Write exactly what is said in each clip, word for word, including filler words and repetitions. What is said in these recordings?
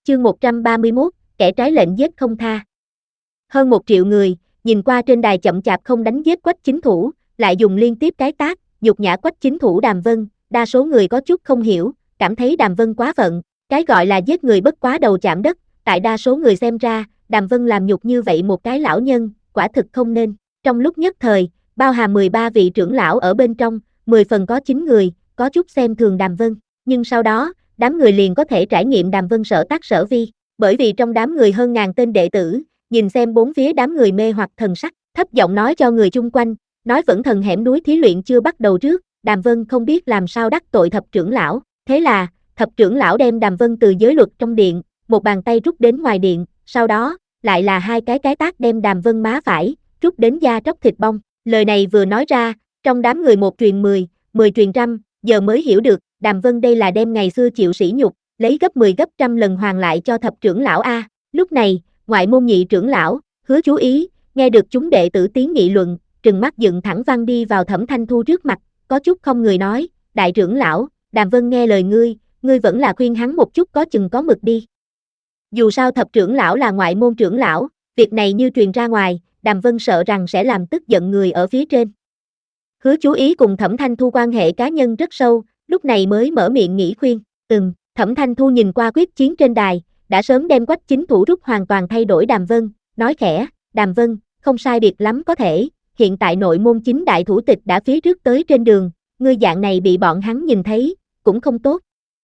Chương một trăm ba mươi mốt, kẻ trái lệnh giết không tha. Hơn một triệu người, nhìn qua trên đài chậm chạp không đánh giết Quách Chính Thủ, lại dùng liên tiếp cái tát, nhục nhã Quách Chính Thủ Đàm Vân, đa số người có chút không hiểu, cảm thấy Đàm Vân quá phận, cái gọi là giết người bất quá đầu chạm đất, tại đa số người xem ra, Đàm Vân làm nhục như vậy một cái lão nhân, quả thực không nên. Trong lúc nhất thời, bao hàm mười ba vị trưởng lão ở bên trong, mười phần có chín người, có chút xem thường Đàm Vân, nhưng sau đó, đám người liền có thể trải nghiệm Đàm Vân sở tác sở vi, bởi vì trong đám người hơn ngàn tên đệ tử, nhìn xem bốn phía đám người mê hoặc thần sắc, thấp giọng nói cho người chung quanh, nói vẫn thần hẻm núi thí luyện chưa bắt đầu trước, Đàm Vân không biết làm sao đắc tội thập trưởng lão, thế là, thập trưởng lão đem Đàm Vân từ giới luật trong điện, một bàn tay rút đến ngoài điện, sau đó, lại là hai cái cái tát đem Đàm Vân má phải, rút đến da tróc thịt bong, lời này vừa nói ra, trong đám người một truyền mười, mười truyền trăm, giờ mới hiểu được, Đàm Vân đây là đem ngày xưa chịu sỉ nhục, lấy gấp mười gấp trăm lần hoàn lại cho thập trưởng lão A. Lúc này, ngoại môn nhị trưởng lão, Hứa Chú Ý, nghe được chúng đệ tử tiếng nghị luận, trừng mắt dựng thẳng văn đi vào Thẩm Thanh Thu trước mặt, có chút không người nói, đại trưởng lão, Đàm Vân nghe lời ngươi, ngươi vẫn là khuyên hắn một chút có chừng có mực đi. Dù sao thập trưởng lão là ngoại môn trưởng lão, việc này như truyền ra ngoài, Đàm Vân sợ rằng sẽ làm tức giận người ở phía trên. Hứa Chú Ý cùng Thẩm Thanh Thu quan hệ cá nhân rất sâu, lúc này mới mở miệng nghĩ khuyên, ừm, Thẩm Thanh Thu nhìn qua quyết chiến trên đài, đã sớm đem Quách Chính Thủ rút hoàn toàn thay đổi Đàm Vân, nói khẽ, Đàm Vân, không sai biệt lắm có thể, hiện tại nội môn chính đại thủ tịch đã phía trước tới trên đường, ngươi dạng này bị bọn hắn nhìn thấy, cũng không tốt.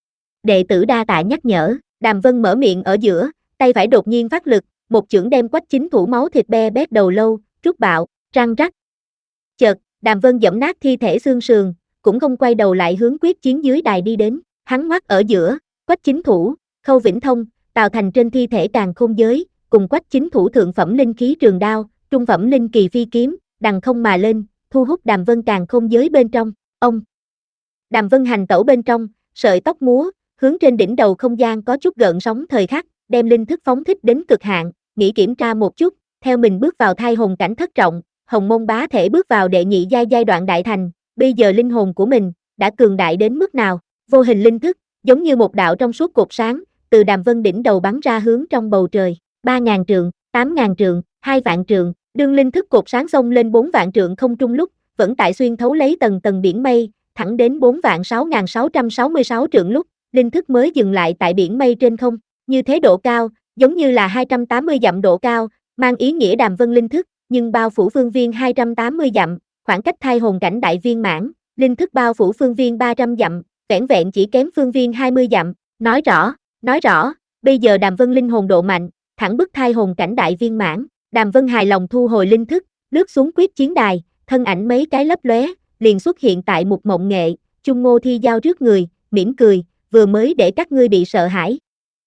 Đệ tử đa tạ nhắc nhở, Đàm Vân mở miệng ở giữa, tay phải đột nhiên phát lực, một chưởng đem Quách Chính Thủ máu thịt be bét đầu lâu, rút bạo, răng rắc. Chợt, Đàm Vân giẫm nát thi thể xương sườn, cũng không quay đầu lại hướng quyết chiến dưới đài đi đến, hắn ngoắt ở giữa, Quách Chính Thủ, Khâu Vĩnh Thông, Tào Thành trên thi thể càn khôn giới, cùng Quách Chính Thủ thượng phẩm linh khí trường đao, trung phẩm linh kỳ phi kiếm, đằng không mà lên, thu hút Đàm Vân càn khôn giới bên trong, ông. Đàm Vân hành tẩu bên trong, sợi tóc múa, hướng trên đỉnh đầu không gian có chút gợn sóng thời khắc, đem linh thức phóng thích đến cực hạn, nghĩ kiểm tra một chút, theo mình bước vào thai hồn cảnh thất trọng, Hồng Môn bá thể bước vào đệ nhị giai giai đoạn đại thành, bây giờ linh hồn của mình đã cường đại đến mức nào? Vô hình linh thức, giống như một đạo trong suốt cột sáng, từ Đàm Vân đỉnh đầu bắn ra hướng trong bầu trời, ba ngàn trượng, tám ngàn trượng, hai vạn trượng, đương linh thức cột sáng xông lên bốn vạn trượng không trung lúc, vẫn tại xuyên thấu lấy tầng tầng biển mây, thẳng đến bốn vạn sáu ngàn sáu trăm sáu mươi sáu trượng lúc, linh thức mới dừng lại tại biển mây trên không, như thế độ cao, giống như là hai trăm tám mươi dặm độ cao, mang ý nghĩa Đàm Vân linh thức, nhưng bao phủ phương viên hai trăm tám mươi dặm, khoảng cách thai hồn cảnh đại viên mãn, linh thức bao phủ phương viên ba trăm dặm, vẻn vẹn chỉ kém phương viên hai mươi dặm, nói rõ, nói rõ, bây giờ Đàm Vân linh hồn độ mạnh, thẳng bức thai hồn cảnh đại viên mãn, Đàm Vân hài lòng thu hồi linh thức, lướt xuống quyết chiến đài, thân ảnh mấy cái lấp lóe, liền xuất hiện tại một mộng nghệ, Chung Ngô Thi Giao trước người, mỉm cười, vừa mới để các ngươi bị sợ hãi.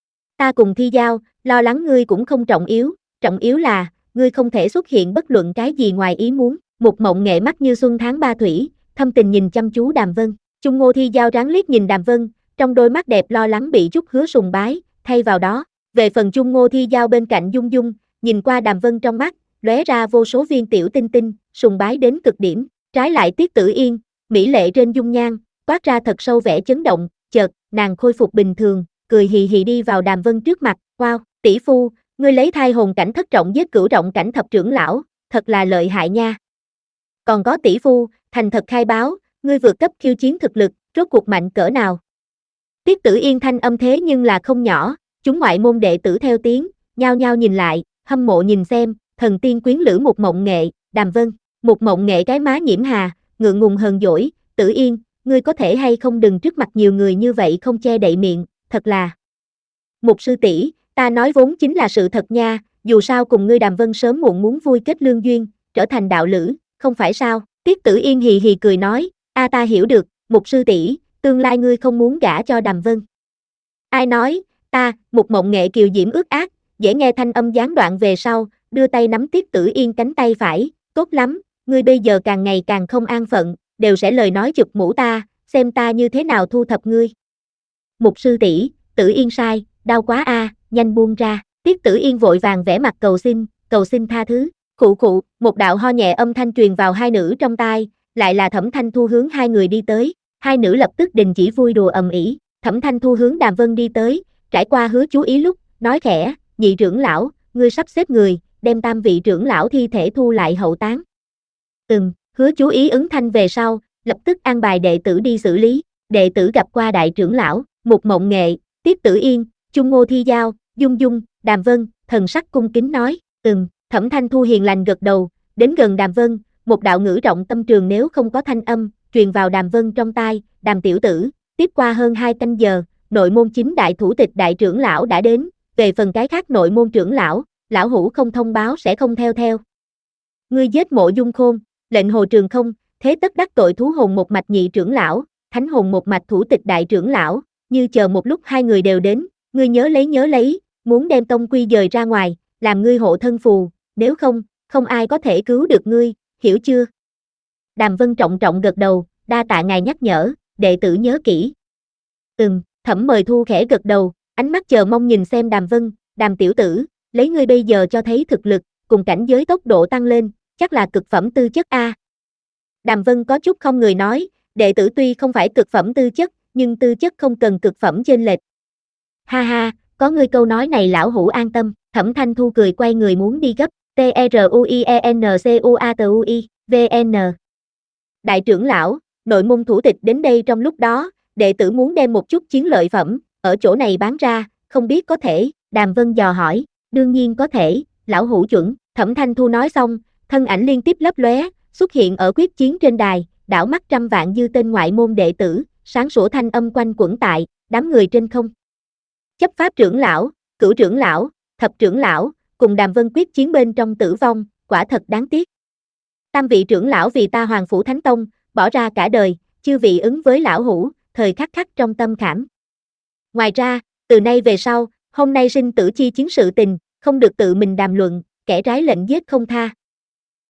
Ta cùng Thi Giao, lo lắng ngươi cũng không trọng yếu, trọng yếu là, ngươi không thể xuất hiện bất luận cái gì ngoài ý muốn, một mộng nghệ mắt như xuân tháng ba thủy, thâm tình nhìn chăm chú Đàm Vân, Chung Ngô Thi Giao ráng liếc nhìn Đàm Vân, trong đôi mắt đẹp lo lắng bị chút hứa sùng bái, thay vào đó, về phần Chung Ngô Thi Giao bên cạnh Dung Dung, nhìn qua Đàm Vân trong mắt, lóe ra vô số viên tiểu tinh tinh, sùng bái đến cực điểm, trái lại Tiết Tử Yên, mỹ lệ trên dung nhan, toát ra thật sâu vẻ chấn động, chợt, nàng khôi phục bình thường, cười hì hì đi vào Đàm Vân trước mặt, wow, tỷ phu, ngươi lấy thai hồn cảnh thất trọng giết cửu trọng cảnh thập trưởng lão, thật là lợi hại nha. Còn có tỷ phu, thành thật khai báo, ngươi vượt cấp khiêu chiến thực lực, rốt cuộc mạnh cỡ nào? Tiết Tử Yên thanh âm thế nhưng là không nhỏ, chúng ngoại môn đệ tử theo tiếng, nhao nhao nhìn lại, hâm mộ nhìn xem, thần tiên quyến lữ một mộng nghệ, Đàm Vân, một mộng nghệ cái má nhiễm hà, ngượng ngùng hờn dỗi, Tử Yên, ngươi có thể hay không đừng trước mặt nhiều người như vậy không che đậy miệng, thật là. Một sư tỷ, ta nói vốn chính là sự thật nha, dù sao cùng ngươi Đàm Vân sớm muộn muốn vui kết lương duyên, trở thành đạo lữ, không phải sao? Tiết Tử Yên hì hì cười nói, a ta hiểu được, một sư tỷ, tương lai ngươi không muốn gả cho Đàm Vân. Ai nói, ta, một mộng nghệ kiều diễm ước ác, dễ nghe thanh âm gián đoạn về sau, đưa tay nắm Tiết Tử Yên cánh tay phải, tốt lắm, ngươi bây giờ càng ngày càng không an phận, đều sẽ lời nói chụp mũ ta, xem ta như thế nào thu thập ngươi. Một sư tỷ, Tử Yên sai, đau quá a, nhanh buông ra. Tiết Tử Yên vội vàng vẽ mặt cầu xin, cầu xin tha thứ. Khụ khụ, một đạo ho nhẹ âm thanh truyền vào hai nữ trong tai, lại là Thẩm Thanh Thu hướng hai người đi tới. Hai nữ lập tức đình chỉ vui đùa ầm ĩ. Thẩm Thanh Thu hướng Đàm Vân đi tới, trải qua Hứa Chú Ý lúc, nói khẽ, nhị trưởng lão, ngươi sắp xếp người, đem tam vị trưởng lão thi thể thu lại hậu táng. Ừm, Hứa chú ý ứng thanh về sau, lập tức an bài đệ tử đi xử lý, đệ tử gặp qua đại trưởng lão, Mục Mộng Nghệ, Tiết Tử Yên, Chung Ngô Thi Giao, Dung Dung, Đàm Vân, thần sắc cung kính nói, ừm, Thẩm Thanh Thu hiền lành gật đầu, đến gần Đàm Vân, một đạo ngữ rộng tâm trường nếu không có thanh âm, truyền vào Đàm Vân trong tai, Đàm tiểu tử, tiếp qua hơn hai canh giờ, nội môn chính đại thủ tịch đại trưởng lão đã đến, về phần cái khác nội môn trưởng lão, lão hủ không thông báo sẽ không theo theo. Ngươi giết Mộ Dung Khôn, lệnh Hồ Trường không, thế tất đắc tội thú hồn một mạch nhị trưởng lão, thánh hồn một mạch thủ tịch đại trưởng lão, như chờ một lúc hai người đều đến, ngươi nhớ lấy nhớ lấy, muốn đem tông quy dời ra ngoài, làm ngươi hộ thân phù, nếu không, không ai có thể cứu được ngươi, hiểu chưa? Đàm Vân trọng trọng gật đầu, đa tạ ngài nhắc nhở, đệ tử nhớ kỹ. Ừm, Thẩm Mời Thu khẽ gật đầu, ánh mắt chờ mong nhìn xem Đàm Vân, Đàm tiểu tử, lấy ngươi bây giờ cho thấy thực lực, cùng cảnh giới tốc độ tăng lên, chắc là cực phẩm tư chất a. Đàm Vân có chút không người nói, đệ tử tuy không phải cực phẩm tư chất, nhưng tư chất không cần cực phẩm chênh lệch. Ha ha, có ngươi câu nói này lão hủ an tâm, Thẩm Thanh Thu cười quay người muốn đi gấp, T R U I E N C U A T U I, V N. Đại trưởng lão, nội môn thủ tịch đến đây trong lúc đó, đệ tử muốn đem một chút chiến lợi phẩm, ở chỗ này bán ra, không biết có thể, Đàm Vân dò hỏi, đương nhiên có thể, lão hủ chuẩn, Thẩm Thanh Thu nói xong, thân ảnh liên tiếp lấp lóe, xuất hiện ở quyết chiến trên đài, đảo mắt trăm vạn dư tên ngoại môn đệ tử, sáng sủa thanh âm quanh quẩn tại, đám người trên không. Chấp pháp trưởng lão, cửu trưởng lão, thập trưởng lão, cùng Đàm Vân quyết chiến bên trong tử vong, quả thật đáng tiếc. Tam vị trưởng lão vì ta Hoàng Phủ Thánh Tông, bỏ ra cả đời, chư vị ứng với lão hủ, thời khắc khắc trong tâm khảm. Ngoài ra, từ nay về sau, hôm nay sinh tử chi chiến sự tình, không được tự mình đàm luận, kẻ trái lệnh giết không tha.